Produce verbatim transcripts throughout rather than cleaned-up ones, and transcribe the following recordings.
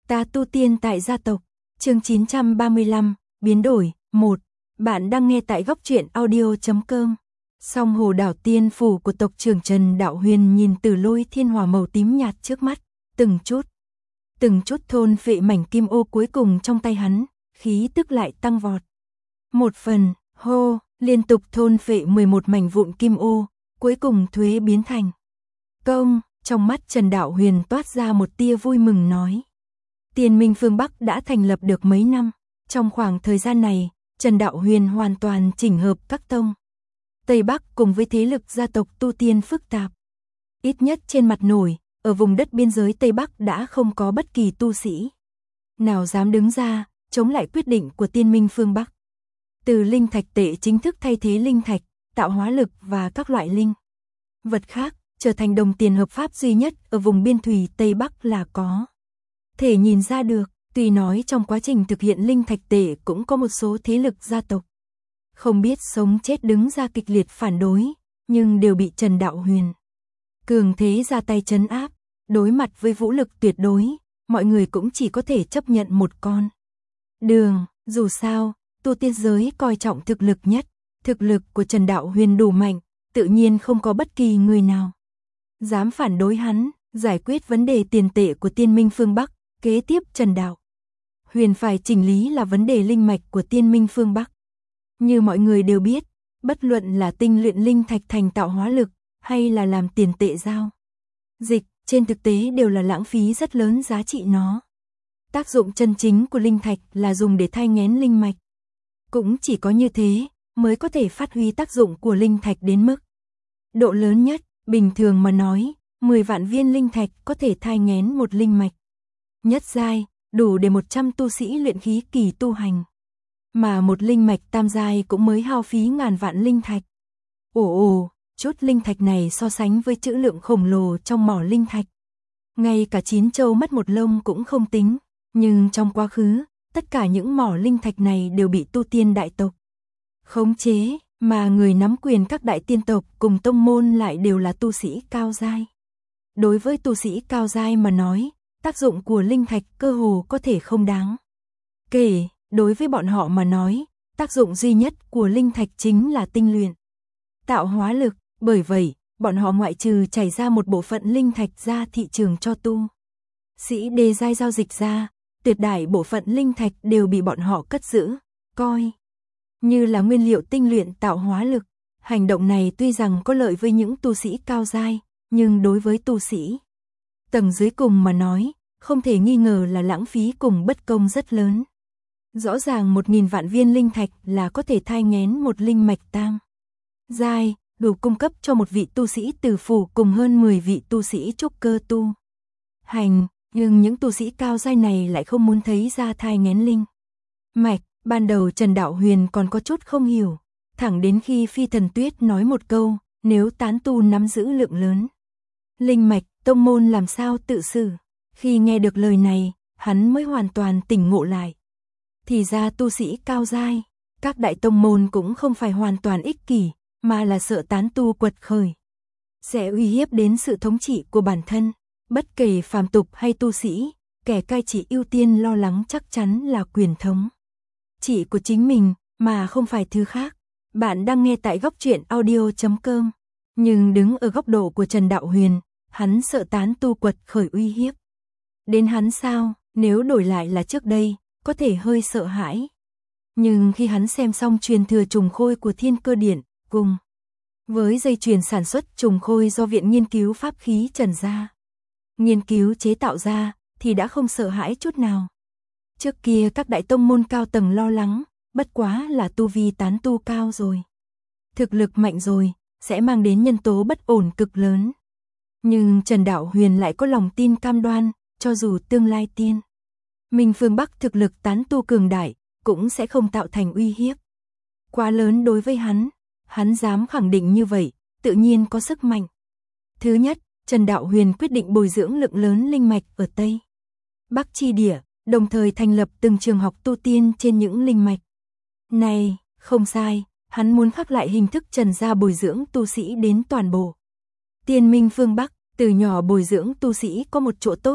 Ta tu tiên tại gia tộc, chương chín trăm ba mươi lăm, biến đổi, một. Bạn đang nghe tại góc truyện audio chấm com. Song hồ đảo tiên phủ của tộc trưởng Trần Đạo Huyền nhìn từ lôi thiên hỏa màu tím nhạt trước mắt, từng chút, từng chút thôn phệ mảnh kim ô cuối cùng trong tay hắn, khí tức lại tăng vọt. Một phần, hô, liên tục thôn phệ mười một mảnh vụn kim ô, cuối cùng thuế biến thành công. Trong mắt Trần Đạo Huyền toát ra một tia vui mừng nói. Tiên Minh phương Bắc đã thành lập được mấy năm, trong khoảng thời gian này, Trần Đạo Huyền hoàn toàn chỉnh hợp các tông Tây Bắc cùng với thế lực gia tộc tu tiên phức tạp. Ít nhất trên mặt nổi, ở vùng đất biên giới Tây Bắc đã không có bất kỳ tu sĩ nào dám đứng ra, chống lại quyết định của Tiên Minh phương Bắc. Từ linh thạch tệ chính thức thay thế linh thạch, tạo hóa lực và các loại linh vật khác, trở thành đồng tiền hợp pháp duy nhất ở vùng biên thủy Tây Bắc là có thể nhìn ra được. Tuy nói trong quá trình thực hiện linh thạch tệ cũng có một số thế lực gia tộc không biết sống chết đứng ra kịch liệt phản đối, nhưng đều bị Trần Đạo Huyền cường thế ra tay trấn áp. Đối mặt với vũ lực tuyệt đối, mọi người cũng chỉ có thể chấp nhận một con đường. Dù sao, tu tiên giới coi trọng thực lực nhất, thực lực của Trần Đạo Huyền đủ mạnh, tự nhiên không có bất kỳ người nào dám phản đối hắn. Giải quyết vấn đề tiền tệ của Tiên Minh phương Bắc, kế tiếp Trần Đạo Huyền phải chỉnh lý là vấn đề linh mạch của Tiên Minh phương Bắc. Như mọi người đều biết, bất luận là tinh luyện linh thạch thành tạo hóa lực, hay là làm tiền tệ giao dịch, trên thực tế đều là lãng phí rất lớn giá trị nó. Tác dụng chân chính của linh thạch là dùng để thai nghén linh mạch. Cũng chỉ có như thế, mới có thể phát huy tác dụng của linh thạch đến mức độ lớn nhất. Bình thường mà nói, mười vạn viên linh thạch có thể thai nghén một linh mạch nhất giai, đủ để một trăm tu sĩ luyện khí kỳ tu hành. Mà một linh mạch tam giai cũng mới hao phí ngàn vạn linh thạch. Ồ ồ, chút linh thạch này so sánh với trữ lượng khổng lồ trong mỏ linh thạch, ngay cả chín châu mất một lông cũng không tính. Nhưng trong quá khứ, tất cả những mỏ linh thạch này đều bị tu tiên đại tộc khống chế, mà người nắm quyền các đại tiên tộc cùng tông môn lại đều là tu sĩ cao giai. Đối với tu sĩ cao giai mà nói, tác dụng của linh thạch cơ hồ có thể không đáng kể. Đối với bọn họ mà nói, tác dụng duy nhất của linh thạch chính là tinh luyện, tạo hóa lực. Bởi vậy, bọn họ ngoại trừ chảy ra một bộ phận linh thạch ra thị trường cho tu sĩ đề giai giao dịch ra, tuyệt đại bộ phận linh thạch đều bị bọn họ cất giữ, coi như là nguyên liệu tinh luyện tạo hóa lực. Hành động này tuy rằng có lợi với những tu sĩ cao giai, nhưng đối với tu sĩ tầng dưới cùng mà nói, không thể nghi ngờ là lãng phí cùng bất công rất lớn. Rõ ràng một nghìn vạn viên linh thạch là có thể thai nghén một linh mạch tam giai, đủ cung cấp cho một vị tu sĩ tử phủ cùng hơn mười vị tu sĩ trúc cơ tu hành, nhưng những tu sĩ cao giai này lại không muốn thấy ra thai nghén linh mạch. Ban đầu Trần Đạo Huyền còn có chút không hiểu, thẳng đến khi Phi Thần Tuyết nói một câu, nếu tán tu nắm giữ lượng lớn linh mạch, tông môn làm sao tự xử. Khi nghe được lời này, hắn mới hoàn toàn tỉnh ngộ lại. Thì ra tu sĩ cao giai, các đại tông môn cũng không phải hoàn toàn ích kỷ, mà là sợ tán tu quật khởi sẽ uy hiếp đến sự thống trị của bản thân. Bất kể phàm tục hay tu sĩ, kẻ cai trị ưu tiên lo lắng chắc chắn là quyền thống trị của chính mình, mà không phải thứ khác. Bạn đang nghe tại góc truyện audio chấm com. Nhưng đứng ở góc độ của Trần Đạo Huyền, hắn sợ tán tu quật khởi uy hiếp đến hắn sao? Nếu đổi lại là trước đây, có thể hơi sợ hãi. Nhưng khi hắn xem xong truyền thừa trùng khôi của Thiên Cơ Điện, cùng với dây chuyền sản xuất trùng khôi do Viện Nghiên cứu Pháp khí Trần gia nghiên cứu chế tạo ra, thì đã không sợ hãi chút nào. Trước kia các đại tông môn cao tầng lo lắng, bất quá là tu vi tán tu cao rồi, thực lực mạnh rồi, sẽ mang đến nhân tố bất ổn cực lớn. Nhưng Trần Đạo Huyền lại có lòng tin cam đoan, cho dù tương lai tiên Minh phương Bắc thực lực tán tu cường đại, cũng sẽ không tạo thành uy hiếp quá lớn đối với hắn. Hắn dám khẳng định như vậy, tự nhiên có sức mạnh. Thứ nhất, Trần Đạo Huyền quyết định bồi dưỡng lượng lớn linh mạch ở Tây Bắc chi địa, đồng thời thành lập từng trường học tu tiên trên những linh mạch này. Không sai, hắn muốn khắc lại hình thức Trần gia bồi dưỡng tu sĩ đến toàn bộ Tiên Minh phương Bắc. Từ nhỏ bồi dưỡng tu sĩ có một chỗ tốt,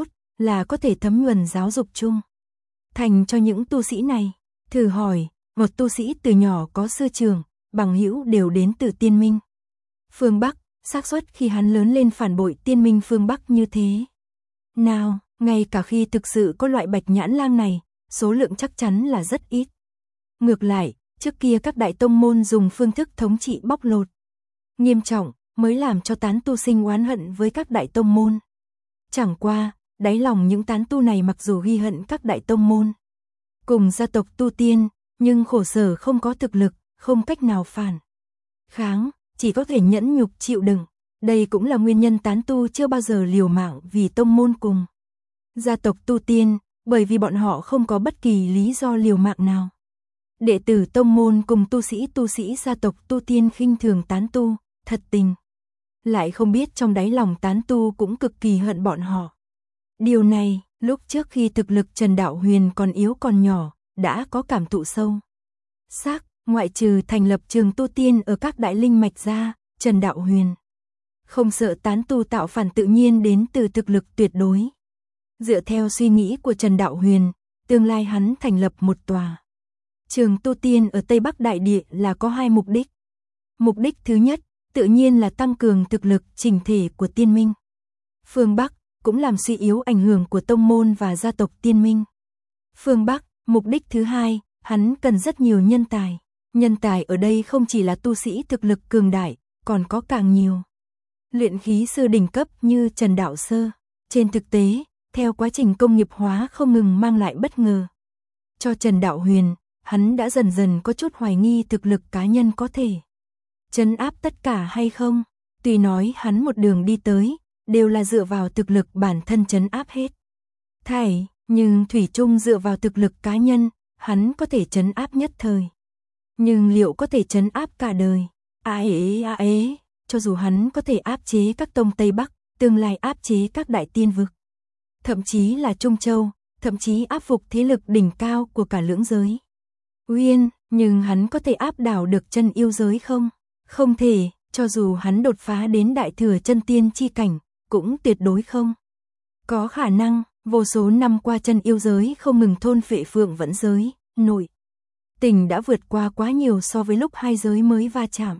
là có thể thấm nhuần giáo dục chung. Thành cho những tu sĩ này. Thử hỏi, một tu sĩ từ nhỏ có sư trưởng, bằng hữu đều đến từ Tiên Minh phương Bắc, xác suất khi hắn lớn lên phản bội Tiên Minh phương Bắc như thế. Nào, ngay cả khi thực sự có loại Bạch Nhãn Lang này, số lượng chắc chắn là rất ít. Ngược lại, trước kia các đại tông môn dùng phương thức thống trị bóc lột nghiêm trọng, mới làm cho tán tu sinh oán hận với các đại tông môn. Chẳng qua, đáy lòng những tán tu này mặc dù ghi hận các đại tông môn cùng gia tộc tu tiên, nhưng khổ sở không có thực lực, không cách nào phản kháng, chỉ có thể nhẫn nhục chịu đựng. Đây cũng là nguyên nhân tán tu chưa bao giờ liều mạng vì tông môn cùng gia tộc tu tiên, bởi vì bọn họ không có bất kỳ lý do liều mạng nào. Đệ tử tông môn cùng tu sĩ tu sĩ gia tộc tu tiên khinh thường tán tu, thật tình lại không biết trong đáy lòng tán tu cũng cực kỳ hận bọn họ. Điều này, lúc trước khi thực lực Trần Đạo Huyền còn yếu còn nhỏ, đã có cảm thụ sâu sắc. Ngoại trừ thành lập trường tu tiên ở các đại linh mạch ra, Trần Đạo Huyền không sợ tán tu tạo phản tự nhiên đến từ thực lực tuyệt đối. Dựa theo suy nghĩ của Trần Đạo Huyền, tương lai hắn thành lập một tòa trường tu tiên ở Tây Bắc Đại Địa là có hai mục đích. Mục đích thứ nhất, tự nhiên là tăng cường thực lực chỉnh thể của Tiên Minh phương Bắc, cũng làm suy yếu ảnh hưởng của tông môn và gia tộc Tiên Minh phương Bắc. Mục đích thứ hai, hắn cần rất nhiều nhân tài. Nhân tài ở đây không chỉ là tu sĩ thực lực cường đại, còn có càng nhiều luyện khí sư đỉnh cấp như Trần Đạo Sơ. Trên thực tế, theo quá trình công nghiệp hóa không ngừng mang lại bất ngờ cho Trần Đạo Huyền, hắn đã dần dần có chút hoài nghi thực lực cá nhân có thể trấn áp tất cả hay không. Tuy nói hắn một đường đi tới, đều là dựa vào thực lực bản thân trấn áp hết thảy, nhưng thủy chung dựa vào thực lực cá nhân, hắn có thể trấn áp nhất thời. Nhưng liệu có thể trấn áp cả đời? À ế à ế, cho dù hắn có thể áp chế các tông Tây Bắc, tương lai áp chế các đại tiên vực, thậm chí là Trung Châu, thậm chí áp phục thế lực đỉnh cao của cả lưỡng giới Uyên, nhưng hắn có thể áp đảo được chân yêu giới không? Không thể, cho dù hắn đột phá đến đại thừa chân tiên chi cảnh, cũng tuyệt đối không có khả năng. Vô số năm qua chân yêu giới không ngừng thôn phệ Phượng Vẫn giới, nội tình đã vượt qua quá nhiều so với lúc hai giới mới va chạm.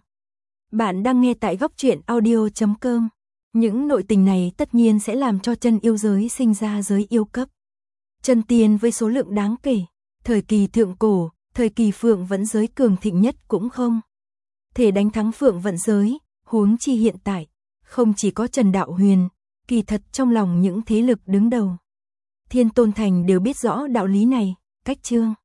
Bạn đang nghe tại góc truyện audio chấm com. Những nội tình này tất nhiên sẽ làm cho chân yêu giới sinh ra giới yêu cấp chân tiên với số lượng đáng kể. Thời kỳ thượng cổ, thời kỳ Phượng Vẫn giới cường thịnh nhất cũng không thể đánh thắng Phượng Vẫn giới, huống chi hiện tại, không chỉ có Trần Đạo Huyền, kỳ thật trong lòng những thế lực đứng đầu Thiên Tôn Thành đều biết rõ đạo lý này. Cách chương